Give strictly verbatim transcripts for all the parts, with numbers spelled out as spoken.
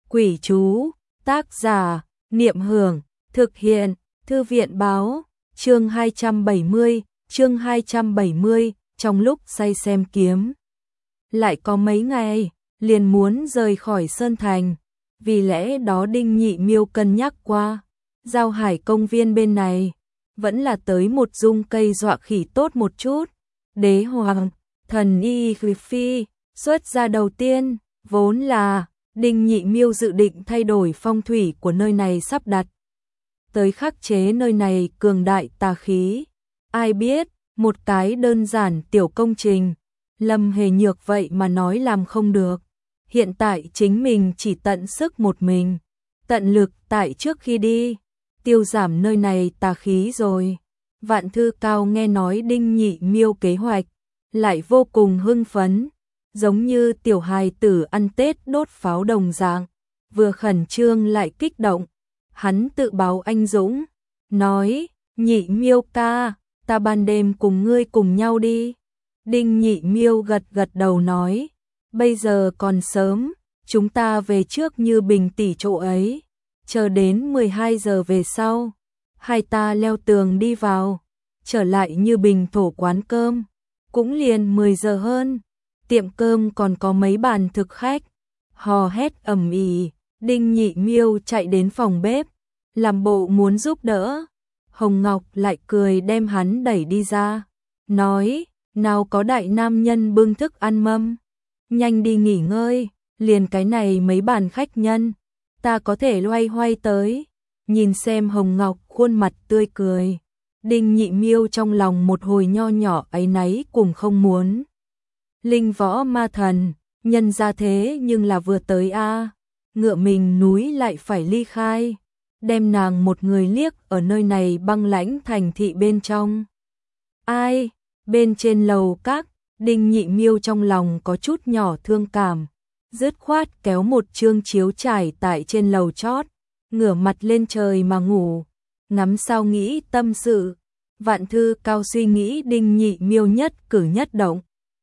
Quỷ chú, tác giả, Niệm Hưởng, thực hiện, Thư viện báo, chương hai trăm bảy mươi, chương hai trăm bảy mươi, trong lúc say xem kiếm. Lại có mấy ngày, liền muốn rời khỏi Sơn Thành, vì lẽ đó Đinh Nhị Miêu cân nhắc qua, Giao Hải công viên bên này, vẫn là tới một dung cây dọa khỉ tốt một chút. Đế Hoàng, thần y phi, xuất ra đầu tiên, vốn là Đinh Nhị Miêu dự định thay đổi phong thủy của nơi này sắp đặt tới khắc chế nơi này cường đại tà khí. Ai biết, một cái đơn giản tiểu công trình, Lâm Hề Nhược vậy mà nói làm không được. Hiện tại chính mình chỉ tận sức một mình, tận lực tại trước khi đi, tiêu giảm nơi này tà khí rồi. Vạn Thư Cao nghe nói Đinh Nhị Miêu kế hoạch, lại vô cùng hưng phấn, giống như tiểu hài tử ăn Tết đốt pháo đồng dạng, vừa khẩn trương lại kích động. Hắn tự báo anh dũng, nói, Nhị Miêu ca, ta ban đêm cùng ngươi cùng nhau đi. Đinh Nhị Miêu gật gật đầu nói, bây giờ còn sớm, chúng ta về trước Như Bình tỷ chỗ ấy, chờ đến mười hai giờ về sau, hai ta leo tường đi vào, trở lại Như Bình thổ quán cơm, cũng liền mười giờ hơn, tiệm cơm còn có mấy bàn thực khách, hò hét ầm ĩ. Đinh Nhị Miêu chạy đến phòng bếp, làm bộ muốn giúp đỡ. Hồng Ngọc lại cười đem hắn đẩy đi ra, nói, nào có đại nam nhân bưng thức ăn mâm, nhanh đi nghỉ ngơi, liền cái này mấy bàn khách nhân, ta có thể loay hoay tới. Nhìn xem Hồng Ngọc khuôn mặt tươi cười, Đinh Nhị Miêu trong lòng một hồi nho nhỏ áy náy cùng không muốn. Linh võ ma thần, nhân ra thế nhưng là vừa tới a, ngựa mình núi lại phải ly khai, đem nàng một người liếc ở nơi này băng lãnh thành thị bên trong. Ai, bên trên lầu các, Đinh Nhị Miêu trong lòng có chút nhỏ thương cảm, dứt khoát kéo một chương chiếu trải tại trên lầu chót, ngửa mặt lên trời mà ngủ, ngắm sao nghĩ tâm sự. Vạn Thư Cao suy nghĩ Đinh Nhị Miêu nhất cử nhất động,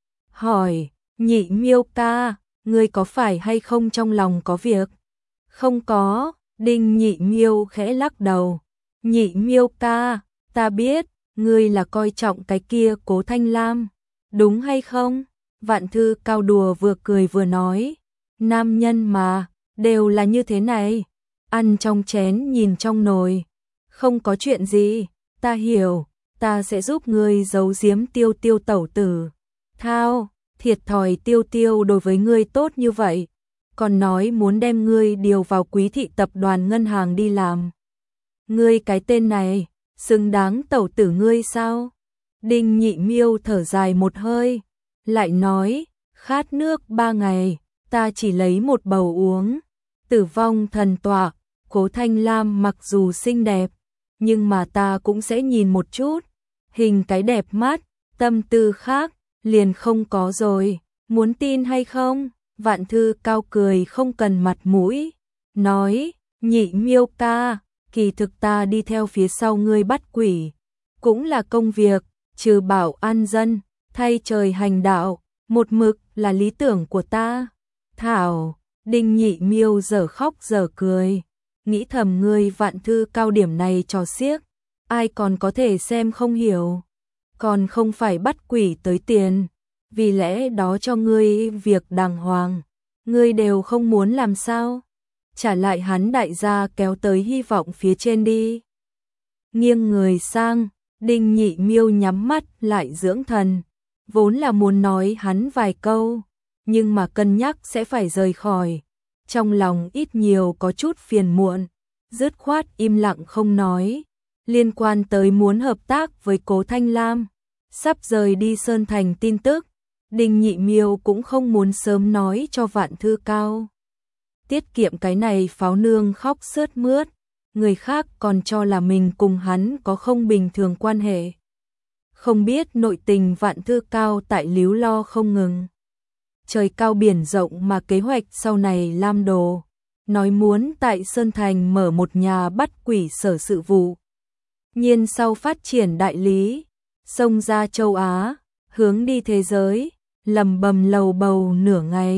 hỏi, Nhị Miêu ca, ngươi có phải hay không trong lòng có việc? Không có. Đinh Nhị Miêu khẽ lắc đầu. Nhị Miêu ca, ta biết, ngươi là coi trọng cái kia Cố Thanh Lam, đúng hay không? Vạn Thư Cao đùa vừa cười vừa nói, nam nhân mà, đều là như thế này, ăn trong chén nhìn trong nồi, không có chuyện gì, ta hiểu, ta sẽ giúp ngươi giấu giếm Tiêu Tiêu tẩu tử. Thao, thiệt thòi Tiêu Tiêu đối với ngươi tốt như vậy, còn nói muốn đem ngươi điều vào Quý thị tập đoàn ngân hàng đi làm. Ngươi cái tên này, xứng đáng tẩu tử ngươi sao? Đinh Nhị Miêu thở dài một hơi, lại nói, khát nước ba ngày, ta chỉ lấy một bầu uống. Tử vong thần tọa, Cố Thanh Lam mặc dù xinh đẹp, nhưng mà ta cũng sẽ nhìn một chút, hình cái đẹp mắt, tâm tư khác, liền không có rồi, muốn tin hay không? Vạn Thư Cao cười không cần mặt mũi, nói, Nhị Miêu ca, kỳ thực ta đi theo phía sau ngươi bắt quỷ, cũng là công việc, trừ bảo an dân, thay trời hành đạo, một mực là lý tưởng của ta. Thảo, Đinh Nhị Miêu giờ khóc giờ cười, nghĩ thầm ngươi Vạn Thư Cao điểm này trò xiếc, ai còn có thể xem không hiểu, còn không phải bắt quỷ tới tiền. Vì lẽ đó cho ngươi việc đàng hoàng, ngươi đều không muốn làm sao? Trả lại hắn đại gia kéo tới hy vọng phía trên đi. Nghiêng người sang, Đinh Nhị Miêu nhắm mắt lại dưỡng thần, vốn là muốn nói hắn vài câu, nhưng mà cân nhắc sẽ phải rời khỏi, trong lòng ít nhiều có chút phiền muộn, dứt khoát im lặng không nói. Liên quan tới muốn hợp tác với Cố Thanh Lam, sắp rời đi Sơn Thành tin tức, Đinh Nhị Miêu cũng không muốn sớm nói cho Vạn Thư Cao. Tiết kiệm cái này pháo nương khóc sướt mướt, người khác còn cho là mình cùng hắn có không bình thường quan hệ. Không biết nội tình Vạn Thư Cao tại líu lo không ngừng. Trời cao biển rộng mà kế hoạch sau này Lam Đồ, nói muốn tại Sơn Thành mở một nhà bắt quỷ sở sự vụ. Nhiên sau phát triển đại lý, xông ra châu Á, hướng đi thế giới. Lầm bầm lầu bầu nửa ngày,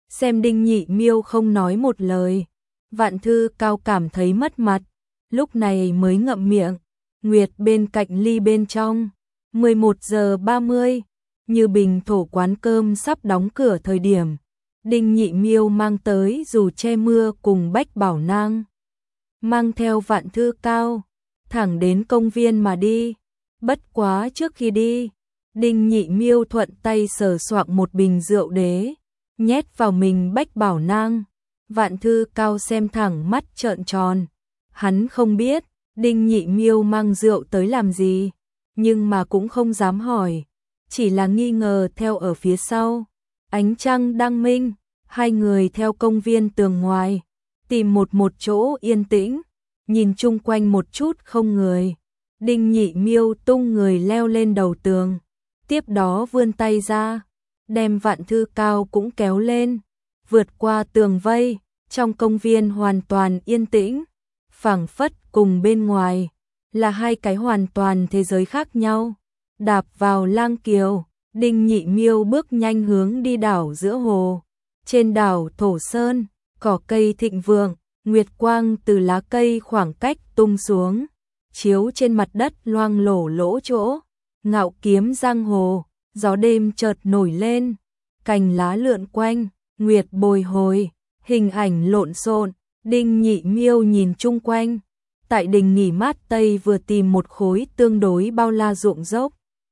xem Đinh Nhị Miêu không nói một lời. Vạn Thư Cao cảm thấy mất mặt, lúc này mới ngậm miệng. Nguyệt bên cạnh ly bên trong, mười một giờ ba mươi, Như Bình thổ quán cơm sắp đóng cửa thời điểm, Đinh Nhị Miêu mang tới dù che mưa cùng Bách Bảo Nang, mang theo Vạn Thư Cao, thẳng đến công viên mà đi. Bất quá trước khi đi, Đinh Nhị Miêu thuận tay sờ soạng một bình rượu đế, nhét vào mình Bách Bảo Nang. Vạn Thư Cao xem thẳng mắt trợn tròn, hắn không biết Đinh Nhị Miêu mang rượu tới làm gì, nhưng mà cũng không dám hỏi, chỉ là nghi ngờ theo ở phía sau. Ánh trăng đang minh, hai người theo công viên tường ngoài, tìm một một chỗ yên tĩnh, nhìn chung quanh một chút không người. Đinh Nhị Miêu tung người leo lên đầu tường, tiếp đó vươn tay ra, đem Vạn Thư Cao cũng kéo lên, vượt qua tường vây, trong công viên hoàn toàn yên tĩnh, phảng phất cùng bên ngoài là hai cái hoàn toàn thế giới khác nhau. Đạp vào lang kiều, Đinh Nhị Miêu bước nhanh hướng đi đảo giữa hồ. Trên đảo Thổ Sơn, cỏ cây thịnh vượng, nguyệt quang từ lá cây khoảng cách tung xuống, chiếu trên mặt đất loang lổ lỗ chỗ. Ngạo Kiếm giang hồ, gió đêm chợt nổi lên, cành lá lượn quanh, nguyệt bồi hồi, hình ảnh lộn xộn. Đinh Nhị Miêu nhìn chung quanh, tại đình nghỉ mát Tây vừa tìm một khối tương đối bao la ruộng dốc.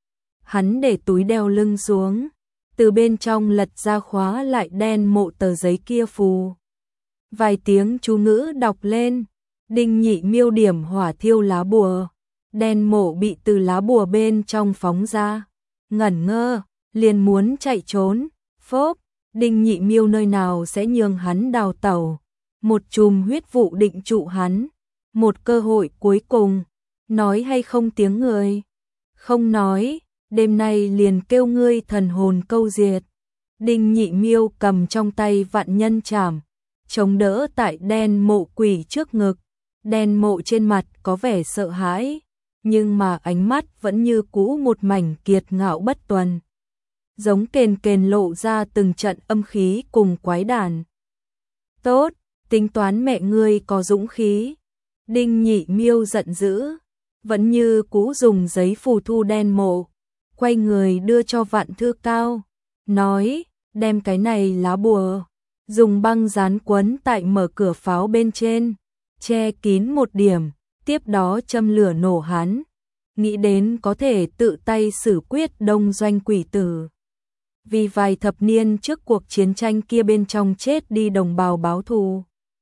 Hắn để túi đeo lưng xuống, từ bên trong lật ra khóa lại đen mộ tờ giấy kia phù. Vài tiếng chú ngữ đọc lên, Đinh Nhị Miêu điểm hỏa thiêu lá bùa, đen mộ bị từ lá bùa bên trong phóng ra, ngẩn ngơ, liền muốn chạy trốn. Phốp, Đinh Nhị Miêu nơi nào sẽ nhường hắn đào tẩu, một chùm huyết vụ định trụ hắn, một cơ hội cuối cùng, nói hay không tiếng người, không nói, đêm nay liền kêu ngươi thần hồn câu diệt. Đinh Nhị Miêu cầm trong tay vạn nhân trảm, chống đỡ tại đen mộ quỷ trước ngực, đen mộ trên mặt có vẻ sợ hãi, nhưng mà ánh mắt vẫn như cũ một mảnh kiệt ngạo bất tuần, giống kền kền lộ ra từng trận âm khí cùng quái đản. Tốt, tính toán mẹ ngươi có dũng khí. Đinh Nhị Miêu giận dữ, vẫn như cũ dùng giấy phù thu đen mộ, quay người đưa cho Vạn Thư Cao, nói, đem cái này lá bùa, dùng băng dán quấn tại mở cửa pháo bên trên, che kín một điểm, tiếp đó châm lửa nổ hắn, nghĩ đến có thể tự tay xử quyết đông doanh quỷ tử. Vì vài thập niên trước cuộc chiến tranh kia bên trong chết đi đồng bào báo thù.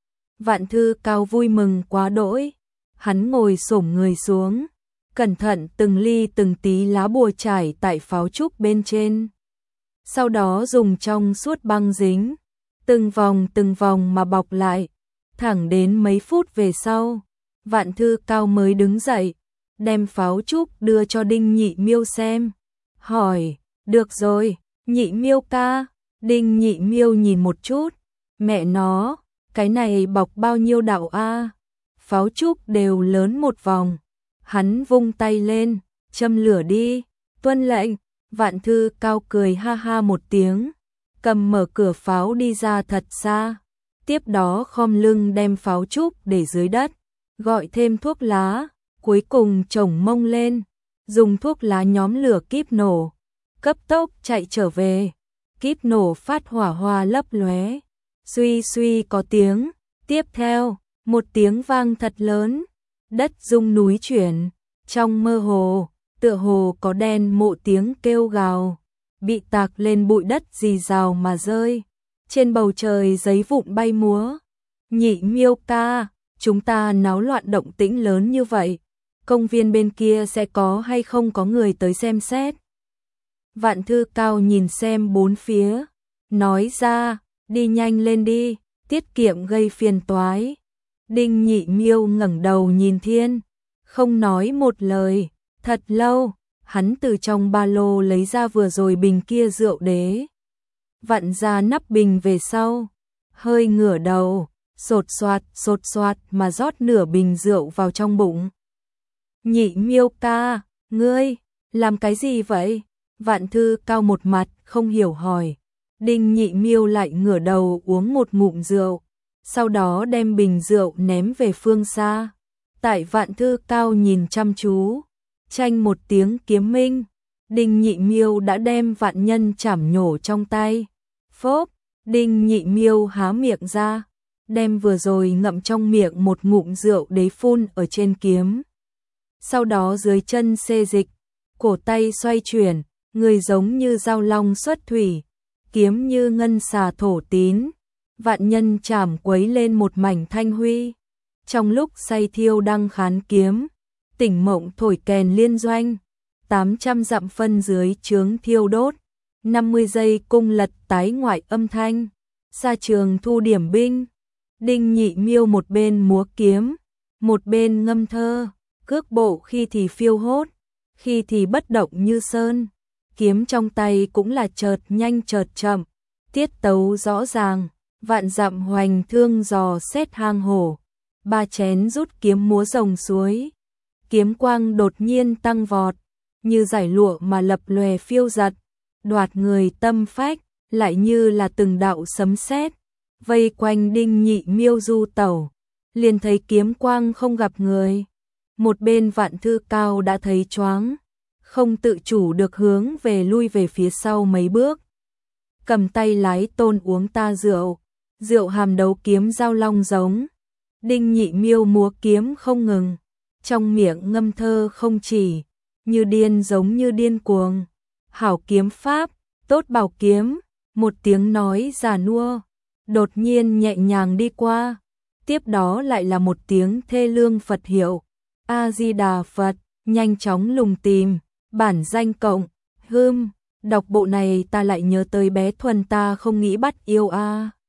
Vạn Thư Cao vui mừng quá đỗi, hắn ngồi xổm người xuống, cẩn thận từng ly từng tí lá bùa trải tại pháo trúc bên trên. Sau đó dùng trong suốt băng dính, từng vòng từng vòng mà bọc lại, thẳng đến mấy phút về sau, Vạn Thư Cao mới đứng dậy, đem pháo trúc đưa cho Đinh Nhị Miêu xem, hỏi, được rồi, Nhị Miêu ca. Đinh Nhị Miêu nhìn một chút, mẹ nó, cái này bọc bao nhiêu đạo a? Pháo trúc đều lớn một vòng. Hắn vung tay lên, châm lửa đi, tuân lệnh. Vạn Thư Cao cười ha ha một tiếng, cầm mở cửa pháo đi ra thật xa, tiếp đó khom lưng đem pháo trúc để dưới đất, gọi thêm thuốc lá, cuối cùng chồng mông lên, dùng thuốc lá nhóm lửa kíp nổ, cấp tốc chạy trở về. Kíp nổ phát hỏa hoa lấp lóe, suy suy có tiếng, tiếp theo, một tiếng vang thật lớn, đất rung núi chuyển, trong mơ hồ, tựa hồ có đen mộ tiếng kêu gào, bị tạc lên bụi đất rì rào mà rơi, trên bầu trời giấy vụn bay múa. Nhị Miêu ca, chúng ta náo loạn động tĩnh lớn như vậy, công viên bên kia sẽ có hay không có người tới xem xét? Vạn Thư Cao nhìn xem bốn phía, nói ra, đi nhanh lên đi, tiết kiệm gây phiền toái. Đinh Nhị Miêu ngẩng đầu nhìn thiên, không nói một lời, thật lâu, hắn từ trong ba lô lấy ra vừa rồi bình kia rượu đế, vặn ra nắp bình về sau, hơi ngửa đầu, sột soạt sột soạt mà rót nửa bình rượu vào trong bụng. Nhị Miêu ca, ngươi, làm cái gì vậy? Vạn Thư Cao một mặt không hiểu hỏi, Đinh Nhị Miêu lại ngửa đầu uống một ngụm rượu, sau đó đem bình rượu ném về phương xa. Tại Vạn Thư Cao nhìn chăm chú, tranh một tiếng kiếm minh, Đinh Nhị Miêu đã đem vạn nhân chảm nhổ trong tay. Phốp, Đinh Nhị Miêu há miệng ra, đem vừa rồi ngậm trong miệng một ngụm rượu đấy phun ở trên kiếm. Sau đó dưới chân xê dịch, cổ tay xoay chuyển, người giống như dao long xuất thủy, kiếm như ngân xà thổ tín, vạn nhân chảm quấy lên một mảnh thanh huy. Trong lúc say thiêu đăng khán kiếm, tỉnh mộng thổi kèn liên doanh, tám trăm dặm phân dưới chướng thiêu đốt, năm mươi giây cung lật tái ngoại âm thanh, xa trường thu điểm binh. Đinh Nhị Miêu một bên múa kiếm, một bên ngâm thơ, cước bộ khi thì phiêu hốt, khi thì bất động như sơn, kiếm trong tay cũng là chợt nhanh chợt chậm, tiết tấu rõ ràng, vạn dặm hoành thương dò xét hang hổ, ba chén rút kiếm múa rồng suối, kiếm quang đột nhiên tăng vọt, như giải lụa mà lập lòe phiêu giật, đoạt người tâm phách, lại như là từng đạo sấm sét, vây quanh Đinh Nhị Miêu du tẩu, liền thấy kiếm quang không gặp người. Một bên Vạn Thư Cao đã thấy choáng, không tự chủ được hướng về lui về phía sau mấy bước. Cầm tay lái tôn uống ta rượu, rượu hàm đấu kiếm giao long giống. Đinh Nhị Miêu múa kiếm không ngừng, trong miệng ngâm thơ không chỉ, như điên giống như điên cuồng. Hảo kiếm pháp, tốt bảo kiếm, một tiếng nói già nua, đột nhiên nhẹ nhàng đi qua, tiếp đó lại là một tiếng thê lương Phật hiệu. A-di-đà Phật, nhanh chóng lùng tìm, bản danh cộng, hưm, đọc bộ này ta lại nhớ tới bé Thuần ta không nghĩ bắt yêu a.